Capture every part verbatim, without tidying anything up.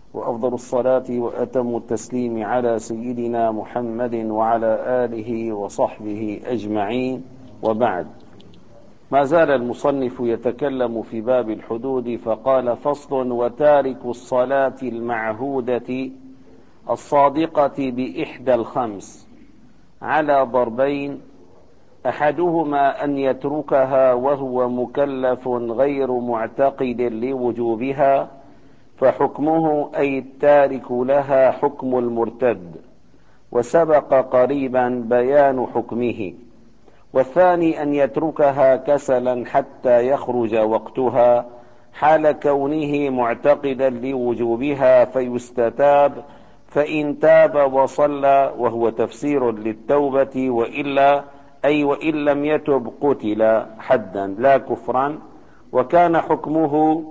وأفضل الصلاة وأتم التسليم على سيدنا محمد وعلى آله وصحبه أجمعين، وبعد. ما زال المصنف يتكلم في باب الحدود فقال: فصل: وتارك الصلاة المعهودة الصادقة بإحدى الخمس على ضربين، أحدهما أن يتركها وهو مكلف غير معتقد لوجوبها، فحكمه أي التارك لها حكم المرتد، وسبق قريبا بيان حكمه. والثاني أن يتركها كسلا حتى يخرج وقتها حال كونه معتقدا لوجوبها فيستتاب، فإن تاب وصلى وهو تفسير للتوبة، وإلا أي وإن لم يتب قتل حدا لا كفرا. وكان حكمه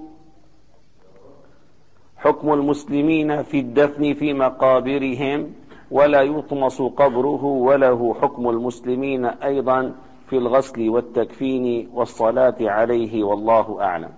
حكم المسلمين في الدفن في مقابرهم، ولا يطمس قبره، وله حكم المسلمين أيضا في الغسل والتكفين والصلاة عليه، والله أعلم.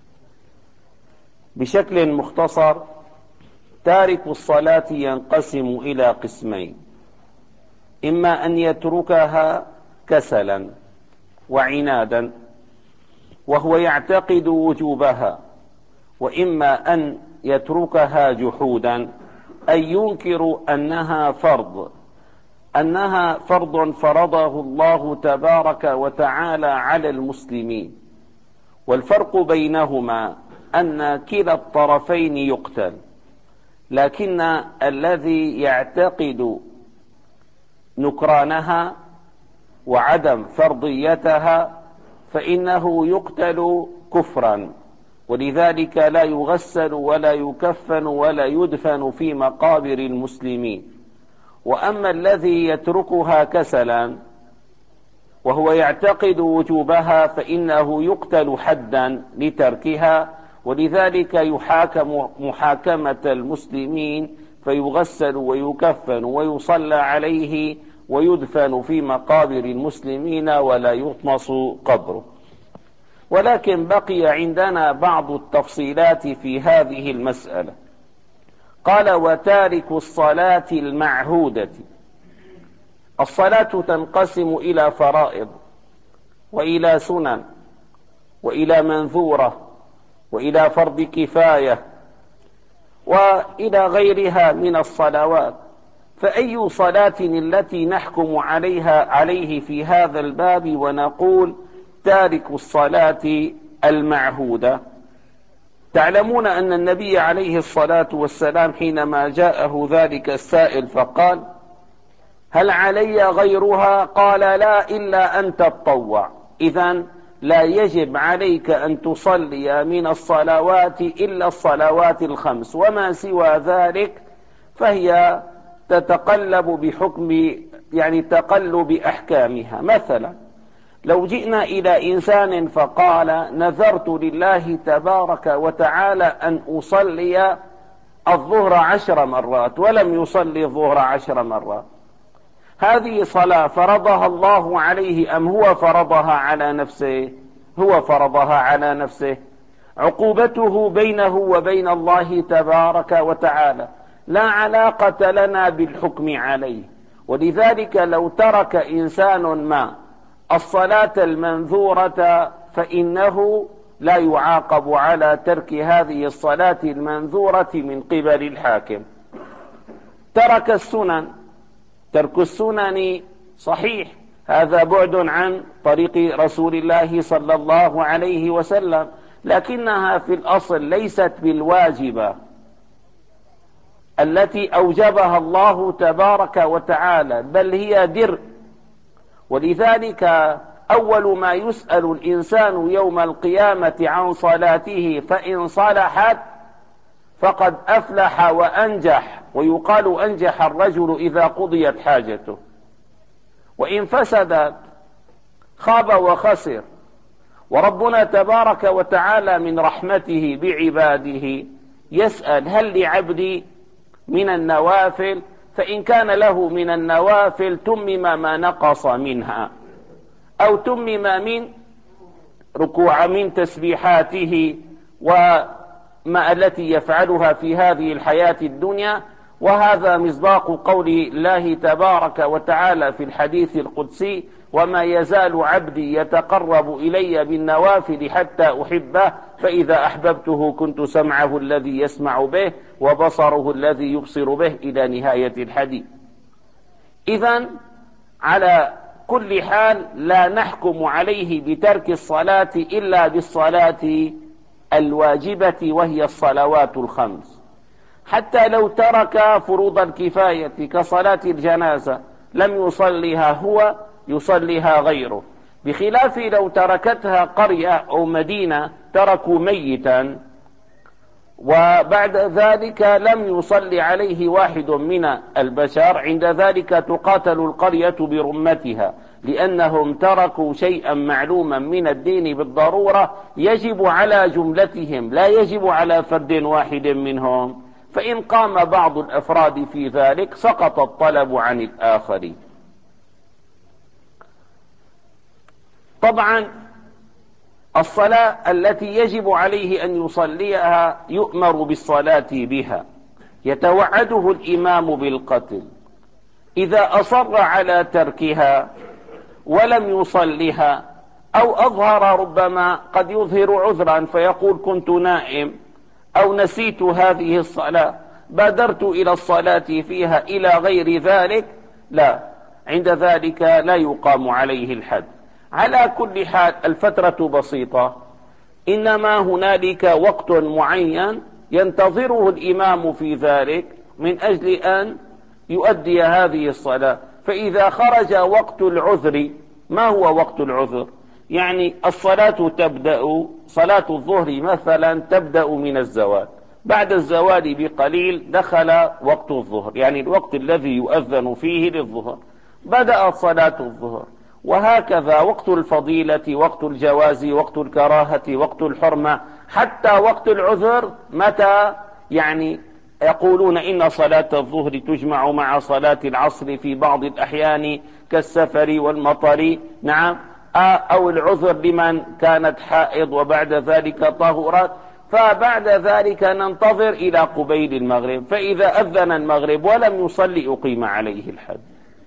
بشكل مختصر، تارك الصلاة ينقسم إلى قسمين: إما أن يتركها كسلا وعنادا وهو يعتقد وجوبها، وإما أن يتركها جحودا أي ينكر أنها فرض أنها فرض فرضه الله تبارك وتعالى على المسلمين. والفرق بينهما أن كلا الطرفين يقتل، لكن الذي يعتقد نكرانها وعدم فرضيتها فإنه يقتل كفرا، ولذلك لا يغسل ولا يكفن ولا يدفن في مقابر المسلمين. وأما الذي يتركها كسلا وهو يعتقد وجوبها فإنه يقتل حدا لتركها، ولذلك يحاكم محاكمة المسلمين، فيغسل ويكفن ويصلى عليه ويدفن في مقابر المسلمين ولا يطمس قبره. ولكن بقي عندنا بعض التفصيلات في هذه المسألة. قال: وتارك الصلاة المعهودة. الصلاة تنقسم إلى فرائض، وإلى سنن، وإلى منذورة، وإلى فرض كفاية، وإلى غيرها من الصلوات. فأي صلاة التي نحكم عليها عليه في هذا الباب ونقول تارك الصلاة المعهودة؟ تعلمون أن النبي عليه الصلاة والسلام حينما جاءه ذلك السائل فقال: هل علي غيرها؟ قال: لا، إلا أن تتطوع. إذن لا يجب عليك أن تصلي من الصلوات إلا الصلوات الخمس، وما سوى ذلك فهي تتقلب بحكم يعني تقلب أحكامها. مثلا لو جئنا إلى إنسان فقال: نذرت لله تبارك وتعالى أن أصلي الظهر عشر مرات، ولم يصلي الظهر عشر مرات، هذه صلاة فرضها الله عليه أم هو فرضها على نفسه؟ هو فرضها على نفسه. عقوبته بينه وبين الله تبارك وتعالى، لا علاقة لنا بالحكم عليه. ولذلك لو ترك إنسان ما الصلاة المنذورة فإنه لا يعاقب على ترك هذه الصلاة المنذورة من قبل الحاكم. ترك السنن، ترك السنن صحيح، هذا بعد عن طريق رسول الله صلى الله عليه وسلم، لكنها في الأصل ليست بالواجبة التي أوجبها الله تبارك وتعالى، بل هي درء. ولذلك أول ما يسأل الإنسان يوم القيامة عن صلاته، فإن صلحت فقد أفلح وأنجح، ويقال أنجح الرجل إذا قضيت حاجته، وإن فسدت خاب وخسر. وربنا تبارك وتعالى من رحمته بعباده يسأل: هل لعبدي من النوافل؟ فإن كان له من النوافل تمم ما نقص منها، أو تمم من ركوع من تسبيحاته ما التي يفعلها في هذه الحياة الدنيا. وهذا مصداق قول الله تبارك وتعالى في الحديث القدسي: وما يزال عبدي يتقرب إلي بالنوافل حتى أحبه، فإذا أحببته كنت سمعه الذي يسمع به وبصره الذي يبصر به، إلى نهاية الحديث. إذن على كل حال لا نحكم عليه بترك الصلاة إلا بالصلاة الواجبة وهي الصلوات الخمس. حتى لو ترك فروض الكفاية كصلاة الجنازة لم يصليها هو، يصليها غيره، بخلاف لو تركتها قرية أو مدينة تركوا ميتا وبعد ذلك لم يصلي عليه واحد من البشر، عند ذلك تقاتل القرية برمتها، لأنهم تركوا شيئا معلوما من الدين بالضرورة يجب على جملتهم لا يجب على فرد واحد منهم. فإن قام بعض الأفراد في ذلك سقط الطلب عن الآخرين. طبعا الصلاة التي يجب عليه أن يصليها يؤمر بالصلاة بها، يتوعده الإمام بالقتل. إذا أصر على تركها ولم يصلها أو أظهر، ربما قد يظهر عذرا فيقول كنت نائم أو نسيت هذه الصلاة بادرت إلى الصلاة فيها إلى غير ذلك، لا، عند ذلك لا يقام عليه الحد. على كل حال الفترة بسيطة، إنما هنالك وقت معين ينتظره الإمام في ذلك من أجل أن يؤدي هذه الصلاة. فإذا خرج وقت العذر، ما هو وقت العذر؟ يعني الصلاة تبدأ، صلاة الظهر مثلا تبدأ من الزوال، بعد الزوال بقليل دخل وقت الظهر، يعني الوقت الذي يؤذن فيه للظهر، بدأت صلاة الظهر. وهكذا وقت الفضيلة، وقت الجواز، وقت الكراهة، وقت الحرمة، حتى وقت العذر. متى؟ يعني يقولون إن صلاة الظهر تجمع مع صلاة العصر في بعض الأحيان كالسفر والمطر، نعم، أو العذر لمن كانت حائض وبعد ذلك طهرت، فبعد ذلك ننتظر إلى قبيل المغرب، فإذا أذن المغرب ولم يصلي أقيم عليه الحد.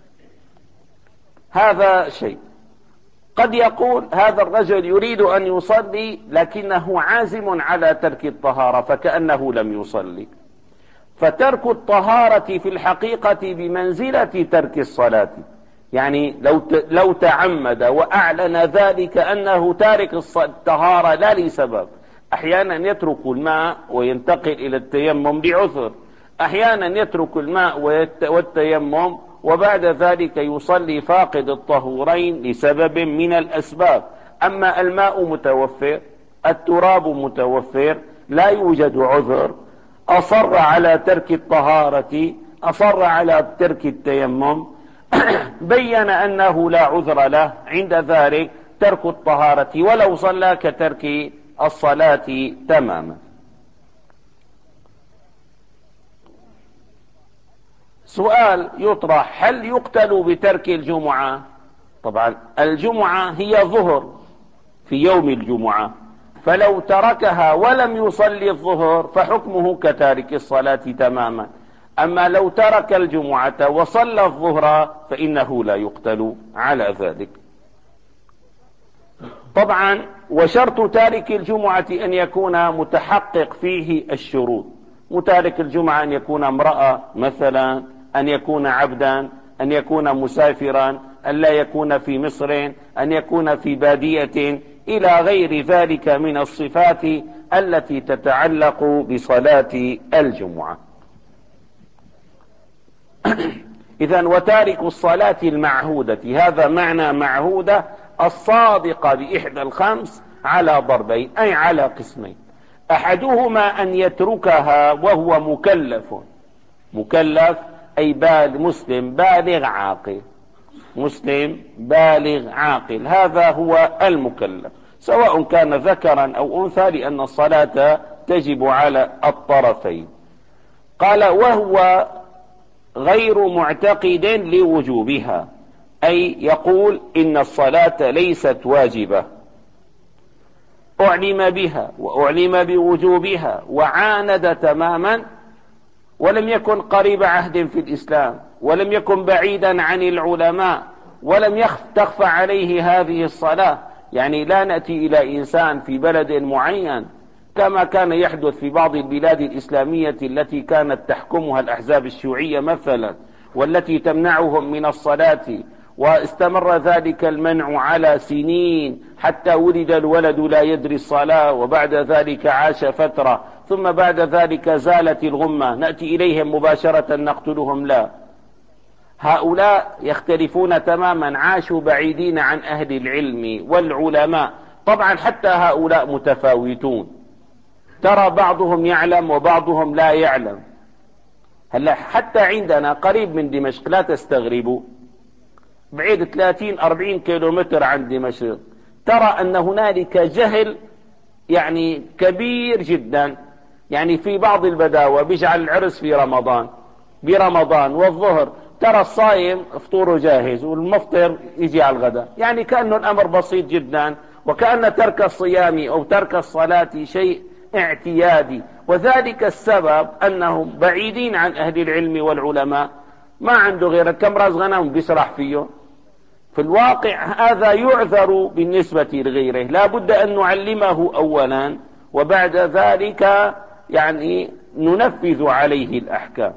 هذا شيء. قد يقول هذا الرجل يريد أن يصلي لكنه عازم على ترك الطهارة فكأنه لم يصلي، فترك الطهارة في الحقيقة بمنزلة ترك الصلاة. يعني لو لو تعمد وأعلن ذلك أنه تارك الطهارة لا لسبب، أحيانا يترك الماء وينتقل إلى التيمم لعذر، أحيانا يترك الماء والتيمم وبعد ذلك يصلي فاقد الطهورين لسبب من الأسباب. أما الماء متوفر، التراب متوفر، لا يوجد عذر، أصر على ترك الطهارة، أصر على ترك التيمم، بين أنه لا عذر له، عند ذلك ترك الطهارة ولو صلى كترك الصلاة تماما. سؤال يطرح: هل يقتل بترك الجمعة؟ طبعا الجمعة هي ظهر في يوم الجمعة، فلو تركها ولم يصلي الظهر فحكمه كتارك الصلاة تماما. أما لو ترك الجمعة وصلى الظهر فإنه لا يقتل على ذلك. طبعا وشرط تارك الجمعة أن يكون متحقق فيه الشروط. متارك الجمعة أن يكون امرأة مثلا، أن يكون عبدا، أن يكون مسافرا، أن لا يكون في مصر، أن يكون في بادية، إلى غير ذلك من الصفات التي تتعلق بصلاة الجمعة. إذن وتارك الصلاة المعهودة، هذا معنى معهودة، الصادقة بإحدى الخمس، على ضربين، أي على قسمين. أحدهما أن يتركها وهو مكلف، مكلف أي بال مسلم بالغ عاقل، مسلم بالغ عاقل، هذا هو المكلف، سواء كان ذكرا أو أنثى، لأن الصلاة تجب على الطرفين. قال وهو غير معتقد لوجوبها، أي يقول إن الصلاة ليست واجبة. أعلم بها وأعلم بوجوبها وعاند تماما، ولم يكن قريب عهد في الإسلام، ولم يكن بعيدا عن العلماء، ولم تخفى عليه هذه الصلاة. يعني لا نأتي إلى إنسان في بلد معين كما كان يحدث في بعض البلاد الإسلامية التي كانت تحكمها الأحزاب الشيوعية مثلا، والتي تمنعهم من الصلاة، واستمر ذلك المنع على سنين حتى ولد الولد لا يدري الصلاة، وبعد ذلك عاش فترة، ثم بعد ذلك زالت الغمة، نأتي إليهم مباشرة نقتلهم. لا، هؤلاء يختلفون تماما، عاشوا بعيدين عن أهل العلم والعلماء. طبعا حتى هؤلاء متفاوتون، ترى بعضهم يعلم وبعضهم لا يعلم. هلا حتى عندنا قريب من دمشق، لا تستغربوا، بعيد ثلاثين أربعين كيلومتر عن دمشق، ترى أن هنالك جهل يعني كبير جدا. يعني في بعض البداوة بيجعل العرس في رمضان، برمضان والظهر ترى الصايم فطوره جاهز والمفطر يجي على الغداء، يعني كأنه الأمر بسيط جدا، وكأن ترك الصيام أو ترك الصلاة شيء اعتيادي. وذلك السبب أنهم بعيدين عن أهل العلم والعلماء، ما عنده غير كم راس غنم بيسرح فيه. في الواقع هذا يعذر بالنسبة لغيره، لا بد أن نعلمه أولا، وبعد ذلك يعني ننفذ عليه الأحكام.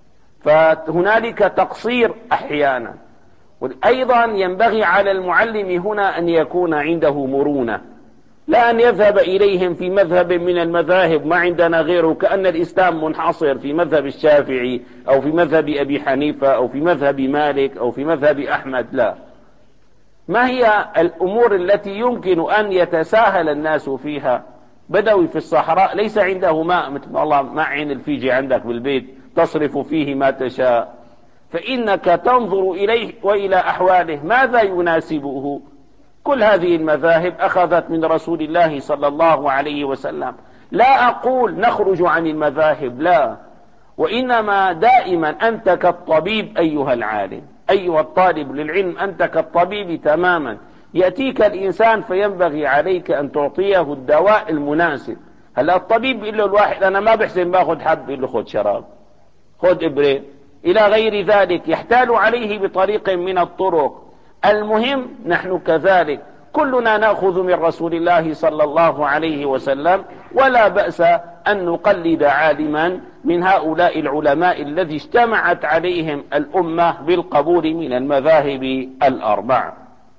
فهنالك تقصير أحيانا. وأيضا ينبغي على المعلم هنا أن يكون عنده مرونة، لا أن يذهب إليهم في مذهب من المذاهب ما عندنا غيره، كأن الإسلام منحصر في مذهب الشافعي أو في مذهب أبي حنيفة أو في مذهب مالك أو في مذهب أحمد. لا، ما هي الأمور التي يمكن أن يتساهل الناس فيها؟ بدوي في الصحراء ليس عنده ماء مثل الله ماء عين الفيجي عندك بالبيت تصرف فيه ما تشاء، فإنك تنظر إليه وإلى أحواله ماذا يناسبه. كل هذه المذاهب أخذت من رسول الله صلى الله عليه وسلم. لا أقول نخرج عن المذاهب، لا، وإنما دائما أنت كالطبيب أيها العالم، أيها الطالب للعلم، أنت كالطبيب تماما. يأتيك الإنسان فينبغي عليك أن تعطيه الدواء المناسب. هلا الطبيب بيقول له الواحد أنا ما بحسن باخذ حب، بيقول له خذ شراب، خذ إبرة، إلى غير ذلك، يحتال عليه بطريق من الطرق. المهم نحن كذلك كلنا نأخذ من رسول الله صلى الله عليه وسلم، ولا بأس أن نقلد عالما من هؤلاء العلماء الذي اجتمعت عليهم الأمة بالقبول من المذاهب الأربع.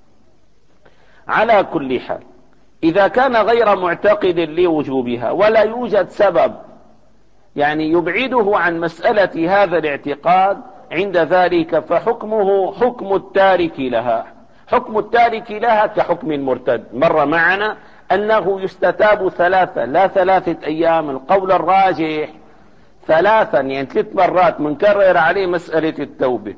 على كل حال، إذا كان غير معتقد لوجوبها ولا يوجد سبب يعني يبعده عن مسألة هذا الاعتقاد، عند ذلك فحكمه حكم التارك لها. حكم التارك لها كحكم المرتد. مر معنا أنه يستتاب ثلاثة، لا ثلاثة أيام، القول الراجح ثلاثا، يعني ثلاث مرات منكرر عليه مسألة التوبة.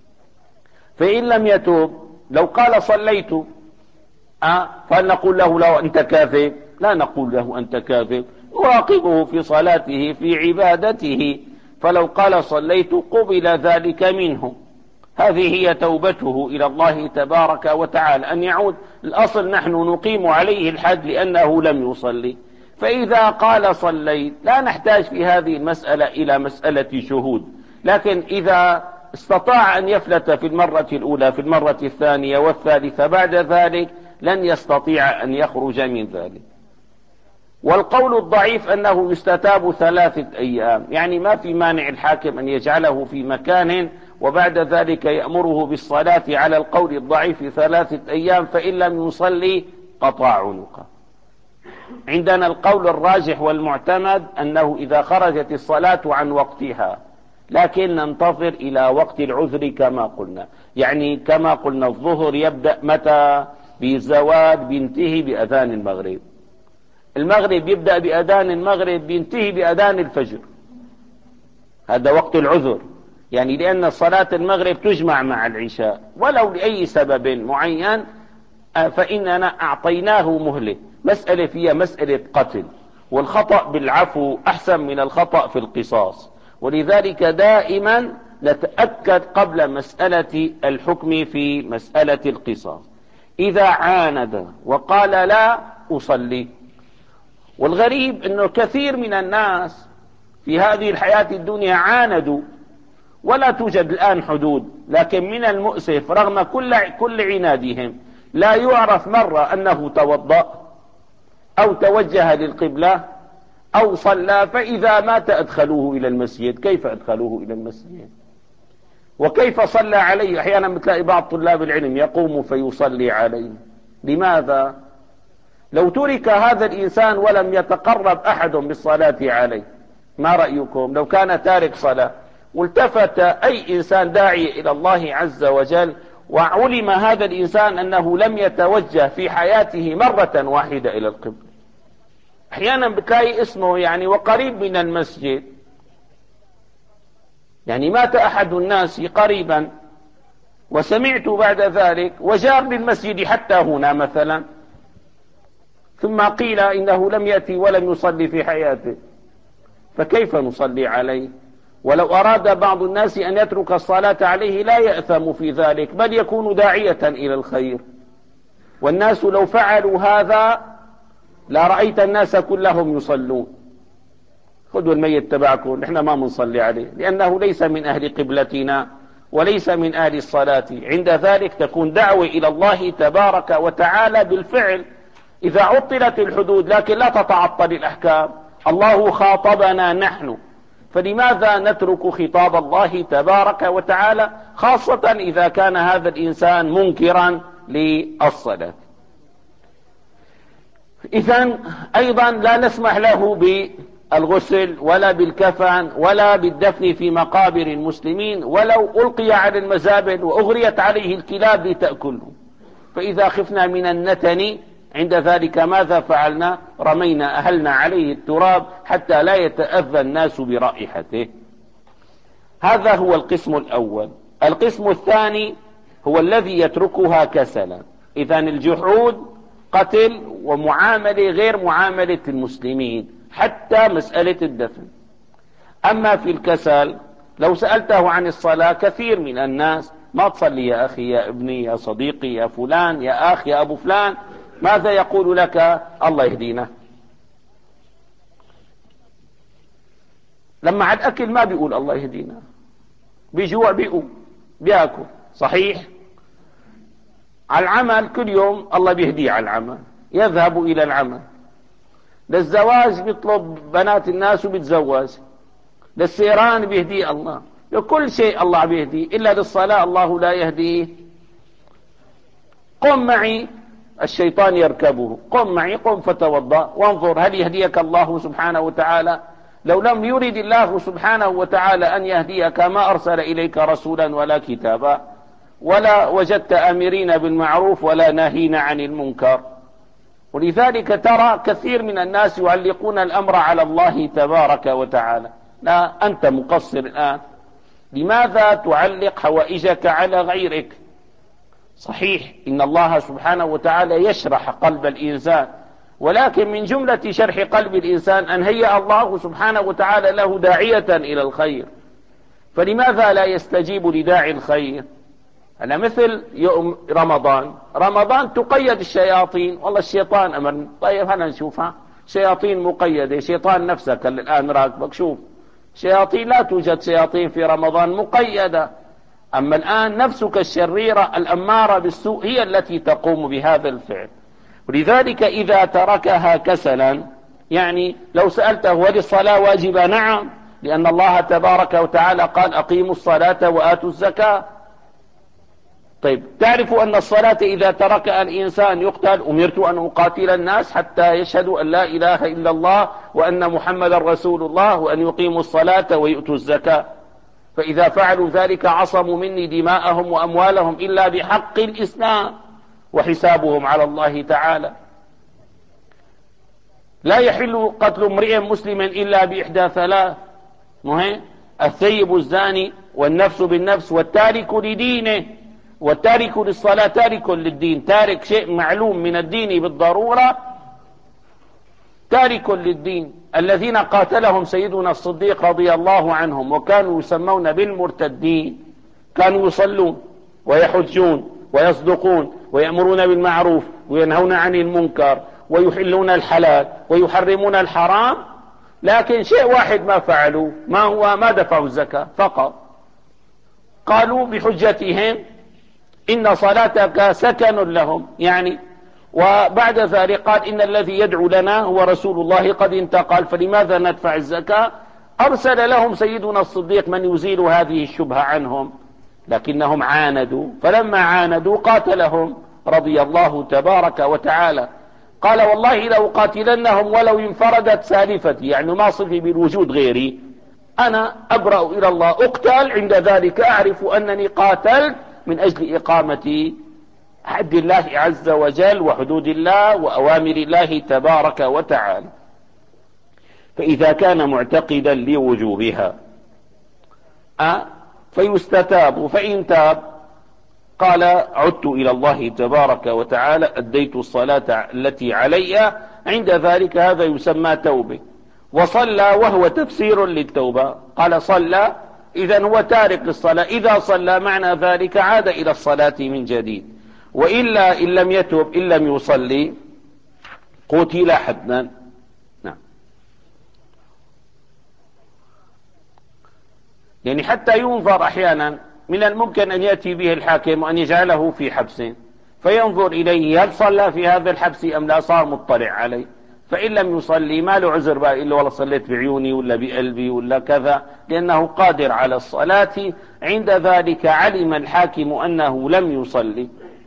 فإن لم يتوب، لو قال صليت أه فهل نقول له لو أنت كاذب؟ لا نقول له أنت كاذب، نراقبه في صلاته في عبادته، فلو قال صليت قبل ذلك منه. هذه هي توبته إلى الله تبارك وتعالى، أن يعود. الأصل نحن نقيم عليه الحد لأنه لم يصلي. فإذا قال صليت لا نحتاج في هذه المسألة إلى مسألة شهود، لكن إذا استطاع أن يفلت في المرة الأولى في المرة الثانية والثالثة بعد ذلك لن يستطيع أن يخرج من ذلك. والقول الضعيف أنه يستتاب ثلاثة أيام، يعني ما في مانع الحاكم أن يجعله في مكان وبعد ذلك يأمره بالصلاة على القول الضعيف ثلاثة أيام، فإن لم يصلي قطع عنقه. عندنا القول الراجح والمعتمد أنه إذا خرجت الصلاة عن وقتها، لكن ننتظر إلى وقت العذر كما قلنا. يعني كما قلنا الظهر يبدأ متى؟ بالزوال، بينتهي بأذان المغرب. المغرب يبدأ بأذان المغرب بينتهي بأذان الفجر، هذا وقت العذر. يعني لأن صلاة المغرب تجمع مع العشاء، ولو لأي سبب معين فإننا أعطيناه مهلة. مسألة فيها مسألة قتل، والخطأ بالعفو أحسن من الخطأ في القصاص، ولذلك دائما نتأكد قبل مسألة الحكم في مسألة القصاص. إذا عاند وقال لا أصلي والغريب أنه كثير من الناس في هذه الحياة الدنيا عاندوا، ولا توجد الآن حدود، لكن من المؤسف رغم كل كل عنادهم لا يعرف مرة أنه توضأ أو توجه للقبلة أو صلى، فإذا مات أدخلوه إلى المسجد. كيف أدخلوه إلى المسجد؟ وكيف صلى عليه؟ أحيانا بتلاقي بعض طلاب العلم يقوم فيصلي عليه. لماذا؟ لو ترك هذا الإنسان ولم يتقرب أحد بالصلاة عليه، ما رأيكم لو كان تارك صلاة والتفت أي إنسان داعي إلى الله عز وجل وعلم هذا الإنسان أنه لم يتوجه في حياته مرة واحدة إلى القبلة؟ أحيانا بتلاقي اسمه يعني وقريب من المسجد، يعني مات أحد الناس قريبا وسمعت بعد ذلك وجار للمسجد حتى هنا مثلا، ثم قيل إنه لم يأتي ولم يصلي في حياته، فكيف نصلي عليه؟ ولو أراد بعض الناس أن يترك الصلاة عليه لا يأثم في ذلك، بل يكون داعية إلى الخير. والناس لو فعلوا هذا لا رأيت الناس كلهم يصلون. خذوا الميت تبعكم، نحن ما منصلي عليه لأنه ليس من أهل قبلتنا وليس من أهل الصلاة. عند ذلك تكون دعوة إلى الله تبارك وتعالى بالفعل إذا عطلت الحدود، لكن لا تتعطل الأحكام. الله خاطبنا نحن، فلماذا نترك خطاب الله تبارك وتعالى، خاصة إذا كان هذا الإنسان منكرا للصلاة؟ إذن أيضا لا نسمح له بالغسل ولا بالكفن ولا بالدفن في مقابر المسلمين، ولو ألقي على المزابل وأغريت عليه الكلاب لتأكله. فإذا خفنا من النتن عند ذلك ماذا فعلنا؟ رمينا أهلنا عليه التراب حتى لا يتأذى الناس برائحته. هذا هو القسم الأول. القسم الثاني هو الذي يتركها كسلا. إذن الجحود قتل ومعاملة غير معاملة المسلمين، حتى مسألة الدفن. أما في الكسل لو سألته عن الصلاة كثير من الناس ما تصلي يا أخي يا ابني يا صديقي يا فلان يا أخ يا أبو فلان، ماذا يقول لك؟ الله يهدينا. لما عاد أكل ما بيقول الله يهدينا، بيجوع بيقوم بيأكل. صحيح؟ على العمل كل يوم الله بيهديه على العمل، يذهب إلى العمل. للزواج بيطلب بنات الناس وبيتزوج، للسيران بيهديه الله، لكل شيء الله بيهديه، إلا للصلاة الله لا يهديه. قم معي الشيطان يركبه، قم معي قم فتوضأ وانظر هل يهديك الله سبحانه وتعالى. لو لم يرد الله سبحانه وتعالى أن يهديك ما أرسل إليك رسولا ولا كتابا، ولا وجدت آمرين بالمعروف ولا ناهين عن المنكر. ولذلك ترى كثير من الناس يعلقون الأمر على الله تبارك وتعالى. لا، أنت مقصر الآن، لماذا تعلق حوائجك على غيرك؟ صحيح إن الله سبحانه وتعالى يشرح قلب الإنسان، ولكن من جملة شرح قلب الإنسان أن هيأ الله سبحانه وتعالى له داعية إلى الخير، فلماذا لا يستجيب لداعي الخير؟ أنا مثل يوم رمضان، رمضان تقيد الشياطين، والله الشيطان أمرني، طيب هلا نشوفها، شياطين مقيدة، شيطان نفسك الآن راكبك، شوف شياطين، لا توجد شياطين في رمضان، مقيدة. أما الآن نفسك الشريرة الأمارة بالسوء هي التي تقوم بهذا الفعل. ولذلك إذا تركها كسلا، يعني لو سألته هل الصلاة واجبة؟ نعم، لأن الله تبارك وتعالى قال أقيموا الصلاة وآتوا الزكاة. طيب تعرف أن الصلاة إذا تركها الإنسان يقتل؟ أمرت أن أقاتل الناس حتى يشهدوا أن لا إله إلا الله وأن محمد رسول الله وأن يقيموا الصلاة ويؤتوا الزكاة. فإذا فعلوا ذلك عصموا مني دماءهم وأموالهم إلا بحق الإسلام وحسابهم على الله تعالى. لا يحل قتل امرئ مسلم إلا بإحدى ثلاث، مهم الثيب الزاني والنفس بالنفس والتارك لدينه. والتارك للصلاة تارك للدين، تارك شيء معلوم من الدين بالضرورة تارك للدين. الذين قاتلهم سيدنا الصديق رضي الله عنهم وكانوا يسمون بالمرتدين كانوا يصلون ويحجون ويصدقون ويأمرون بالمعروف وينهون عن المنكر ويحلون الحلال ويحرمون الحرام، لكن شيء واحد ما فعلوا، ما هو؟ ما دفعوا الزكاة فقط. قالوا بحجتهم إن صلاتك سكن لهم، يعني وبعد ذلك قال إن الذي يدعو لنا هو رسول الله قد انتقل، فلماذا ندفع الزكاة؟ أرسل لهم سيدنا الصديق من يزيل هذه الشبهة عنهم، لكنهم عاندوا، فلما عاندوا قاتلهم رضي الله تبارك وتعالى. قال والله لو قاتلنهم ولو انفردت سالفتي، يعني ما صفي بالوجود غيري، أنا أبرأ إلى الله، أقتل عند ذلك أعرف أنني قاتلت من أجل إقامة حد الله عز وجل وحدود الله وأوامر الله تبارك وتعالى. فإذا كان معتقدا لوجوبها أه فيستتاب، فإن تاب قال عدت إلى الله تبارك وتعالى أديت الصلاة التي علي، عند ذلك هذا يسمى توبة. وصلى وهو تفسير للتوبة، قال صلى إذن هو تارك الصلاة، إذا صلى معنى ذلك عاد إلى الصلاة من جديد، وإلا إن لم يتوب إن لم يصلي قتل حتما. نعم. يعني حتى ينظر أحيانا، من الممكن أن يأتي به الحاكم وأن يجعله في حبس فينظر إليه هل صلى في هذا الحبس أم لا، صار مطلع عليه، فإن لم يصلي ما له عذر بقى إلا والله صليت بعيوني ولا بقلبي ولا كذا، لأنه قادر على الصلاة. عند ذلك علم الحاكم أنه لم يصلي،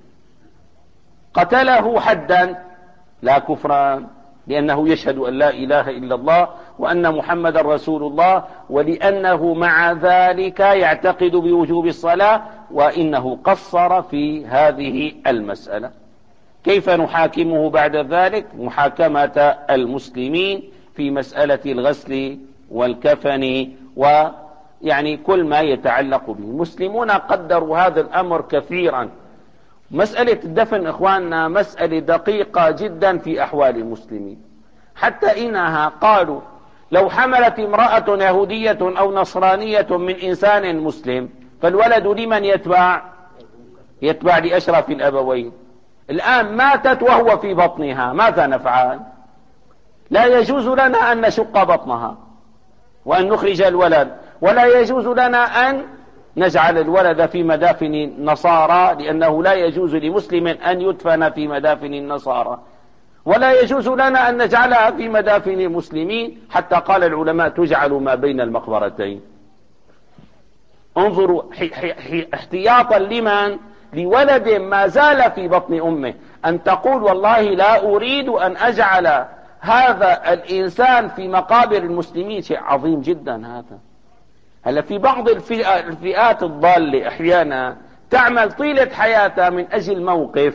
قتله حدا لا كفران، لأنه يشهد أن لا إله إلا الله وأن محمد رسول الله، ولأنه مع ذلك يعتقد بوجوب الصلاة وإنه قصر في هذه المسألة. كيف نحاكمه بعد ذلك؟ محاكمة المسلمين في مسألة الغسل والكفن ويعني كل ما يتعلق به. المسلمون قدروا هذا الأمر كثيرا. مسألة الدفن إخواننا مسألة دقيقة جدا في أحوال المسلمين، حتى إنها قالوا لو حملت امرأة يهودية أو نصرانية من إنسان مسلم فالولد لمن يتبع؟ يتبع لأشرف الأبوين. الآن ماتت وهو في بطنها، ماذا نفعل؟ لا يجوز لنا أن نشق بطنها وأن نخرج الولد، ولا يجوز لنا أن نجعل الولد في مدافن النصارى، لأنه لا يجوز لمسلم أن يدفن في مدافن النصارى، ولا يجوز لنا أن نجعلها في مدافن المسلمين، حتى قال العلماء تجعل ما بين المقبرتين. انظروا احتياطا لمن؟ لولد ما زال في بطن أمه، أن تقول والله لا أريد أن أجعل هذا الإنسان في مقابر المسلمين، شيء عظيم جدا هذا. هلا في بعض الفئات الضالة أحيانا تعمل طيلة حياتها من أجل موقف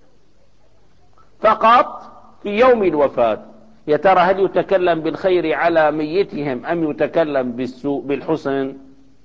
فقط في يوم الوفاة، يا ترى هل يتكلم بالخير على ميتهم أم يتكلم بالسوء بالحسن؟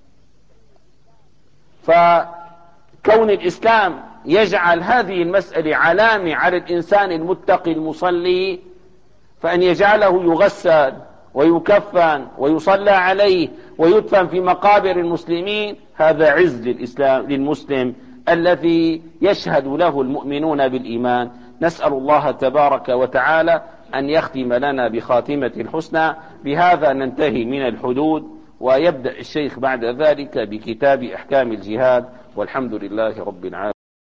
فكون الإسلام يجعل هذه المسألة علامة على الإنسان المتقي المصلي، فأن يجعله يغسل ويكفن ويصلى عليه ويدفن في مقابر المسلمين، هذا عز للإسلام للمسلم الذي يشهد له المؤمنون بالإيمان. نسأل الله تبارك وتعالى أن يختم لنا بخاتمة الحسنى. بهذا ننتهي من الحدود، ويبدأ الشيخ بعد ذلك بكتاب أحكام الجهاد، والحمد لله رب العالمين.